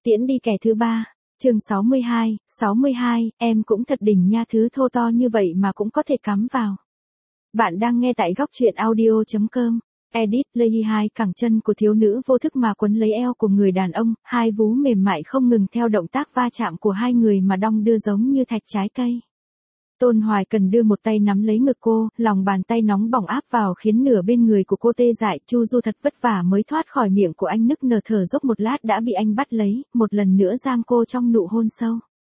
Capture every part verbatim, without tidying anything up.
Tiễn đi kẻ thứ ba. Chương sáu mươi hai, sáu mươi hai, em cũng thật đỉnh nha, thứ thô to như vậy mà cũng có thể cắm vào. Bạn đang nghe tại góc truyện audio chấm com. Edit, Lây hai cẳng chân của thiếu nữ vô thức mà quấn lấy eo của người đàn ông, hai vú mềm mại không ngừng theo động tác va chạm của hai người mà đong đưa giống như thạch trái cây. Tôn Hoài Cần đưa một tay nắm lấy ngực cô, lòng bàn tay nóng bỏng áp vào khiến nửa bên người của cô tê dại. Chu Du thật vất vả mới thoát khỏi miệng của anh, nức nở thở dốc một lát đã bị anh bắt lấy, một lần nữa giam cô trong nụ hôn sâu.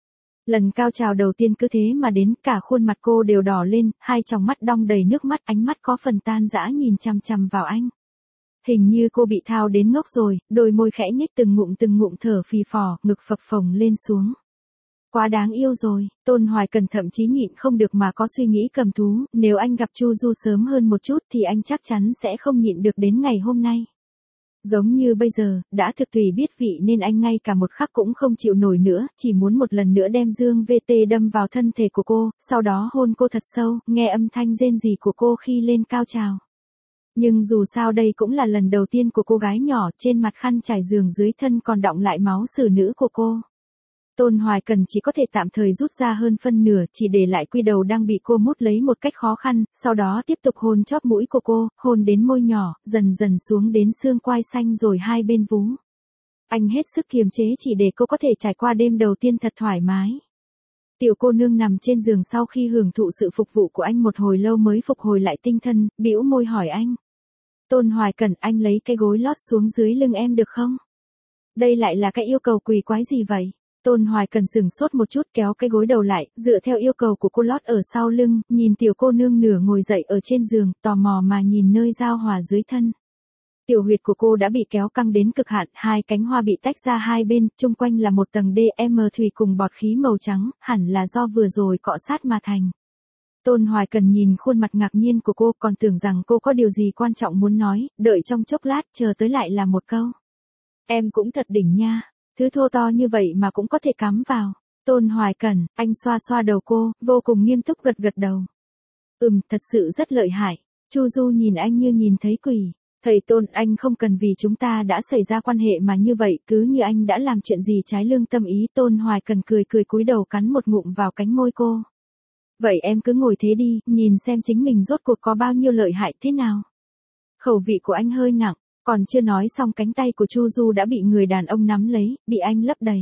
Lần cao trào đầu tiên cứ thế mà đến, cả khuôn mặt cô đều đỏ lên, hai tròng mắt đong đầy nước mắt, ánh mắt có phần tan rã nhìn chằm chằm vào anh. Hình như cô bị thao đến ngốc rồi, đôi môi khẽ nhếch từng ngụm từng ngụm thở phì phò, ngực phập phồng lên xuống. Quá đáng yêu rồi, Tôn Hoài Cần thậm chí nhịn không được mà có suy nghĩ cầm thú, nếu anh gặp Chu Du sớm hơn một chút thì anh chắc chắn sẽ không nhịn được đến ngày hôm nay. Giống như bây giờ, đã thực tùy biết vị nên anh ngay cả một khắc cũng không chịu nổi nữa, chỉ muốn một lần nữa đem dương vê tê đâm vào thân thể của cô, sau đó hôn cô thật sâu, nghe âm thanh rên rỉ của cô khi lên cao trào. Nhưng dù sao đây cũng là lần đầu tiên của cô gái nhỏ, trên mặt khăn trải giường dưới thân còn đọng lại máu xử nữ của cô. Tôn Hoài Cần chỉ có thể tạm thời rút ra hơn phân nửa, chỉ để lại quy đầu đang bị cô mút lấy một cách khó khăn, sau đó tiếp tục hôn chóp mũi của cô, hôn đến môi nhỏ, dần dần xuống đến xương quai xanh rồi hai bên vú. Anh hết sức kiềm chế chỉ để cô có thể trải qua đêm đầu tiên thật thoải mái. Tiểu cô nương nằm trên giường sau khi hưởng thụ sự phục vụ của anh một hồi lâu mới phục hồi lại tinh thần, bĩu môi hỏi anh. Tôn Hoài Cần, anh lấy cái gối lót xuống dưới lưng em được không? Đây lại là cái yêu cầu quỷ quái gì vậy? Tôn Hoài Cần sừng sốt một chút, kéo cái gối đầu lại, dựa theo yêu cầu của cô lót ở sau lưng, nhìn tiểu cô nương nửa ngồi dậy ở trên giường, tò mò mà nhìn nơi giao hòa dưới thân. Tiểu huyệt của cô đã bị kéo căng đến cực hạn, hai cánh hoa bị tách ra hai bên, chung quanh là một tầng đê em thủy cùng bọt khí màu trắng, hẳn là do vừa rồi cọ sát mà thành. Tôn Hoài Cần nhìn khuôn mặt ngạc nhiên của cô, còn tưởng rằng cô có điều gì quan trọng muốn nói, đợi trong chốc lát, chờ tới lại là một câu. Em cũng thật đỉnh nha. Thứ thô to như vậy mà cũng có thể cắm vào. Tôn Hoài Cần, anh xoa xoa đầu cô, vô cùng nghiêm túc gật gật đầu. Ừm, thật sự rất lợi hại. Chu Du nhìn anh như nhìn thấy quỷ. Thầy Tôn, anh không cần vì chúng ta đã xảy ra quan hệ mà như vậy, cứ như anh đã làm chuyện gì trái lương tâm ý. Tôn Hoài Cần cười cười cúi đầu cắn một ngụm vào cánh môi cô. Vậy em cứ ngồi thế đi, nhìn xem chính mình rốt cuộc có bao nhiêu lợi hại thế nào. Khẩu vị của anh hơi nặng. Còn chưa nói xong cánh tay của Chu Du đã bị người đàn ông nắm lấy, bị anh lấp đầy.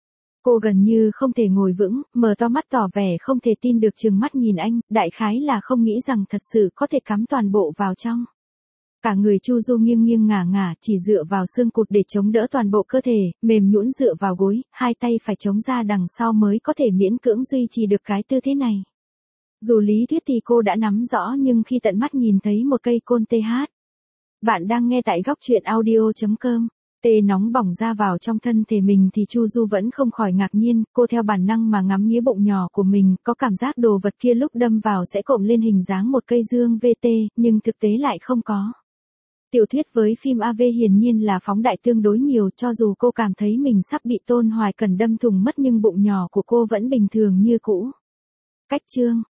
Cô gần như không thể ngồi vững, mở to mắt tỏ vẻ không thể tin được trừng mắt nhìn anh, đại khái là không nghĩ rằng thật sự có thể cắm toàn bộ vào trong. Cả người Chu Du nghiêng nghiêng ngả ngả, chỉ dựa vào xương cụt để chống đỡ toàn bộ cơ thể, mềm nhũn dựa vào gối, hai tay phải chống ra đằng sau mới có thể miễn cưỡng duy trì được cái tư thế này. Dù lý thuyết thì cô đã nắm rõ nhưng khi tận mắt nhìn thấy một cây côn tê hát. Bạn đang nghe tại góc truyện audio chấm com. Tê nóng bỏng ra vào trong thân thể mình thì Chu Du vẫn không khỏi ngạc nhiên, cô theo bản năng mà ngắm nghía bụng nhỏ của mình, có cảm giác đồ vật kia lúc đâm vào sẽ cộm lên hình dáng một cây dương vê tê, nhưng thực tế lại không có. Tiểu thuyết với phim a vê hiển nhiên là phóng đại tương đối nhiều, cho dù cô cảm thấy mình sắp bị Tôn Hoài Cần đâm thủng mất nhưng bụng nhỏ của cô vẫn bình thường như cũ. Cách chương